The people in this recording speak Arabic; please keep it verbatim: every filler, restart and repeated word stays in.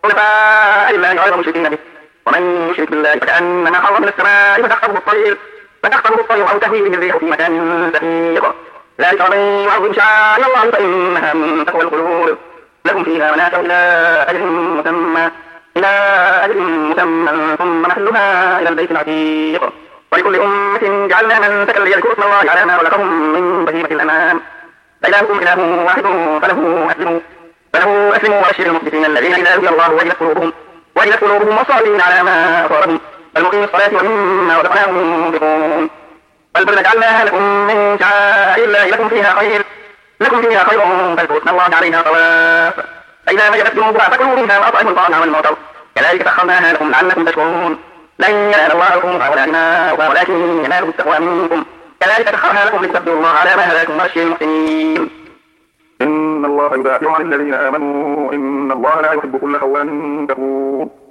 حنفاء لله غير مشركين به ومن يشرك بالله فكأنما خر من السماء فتخطفه الطير فتخطفه الطير أو تهوي به الريح في مكان دقيق ذلك ومن يعظم شعائر الله فإنها من تقوى القلوب لكم فيها منافع إلى أجل مسمى إلى أجل مسمى ثم محلها إلى البيت العتيق ولكل أمة جعلنا منسكا ليذكروا اسم الله على ما رزقهم من بهيمة الأنعام فإلهكم إله واحد فله أسلموا فله أسلموا وبشر المخبتين الذين إذا ذكر الله وجلت قلوبهم وجلت قلوبهم والصابرين على ما أصابهم والمقيم الصلاة ومما رزقناهم ينفقون والبلد جعلناها لكم من شعائر الله لكم فيها خير لكم فيها خير فاذكروا اسم الله عليها صواف فإذا وجبت جنوبها فكلوا منها وأطعموا الطعام والمعطر كذلك سخرناها لكم لعلكم تشكرون لن ينال الله لحومها ولا دماؤها ولكن يناله التقوى منكم كذلك سخرها لكم لتكبروا الله على ما هداكم وبشر المحسنين. إن الله يدافع عن الذين آمنوا إن الله لا يحب كل خوان كفور.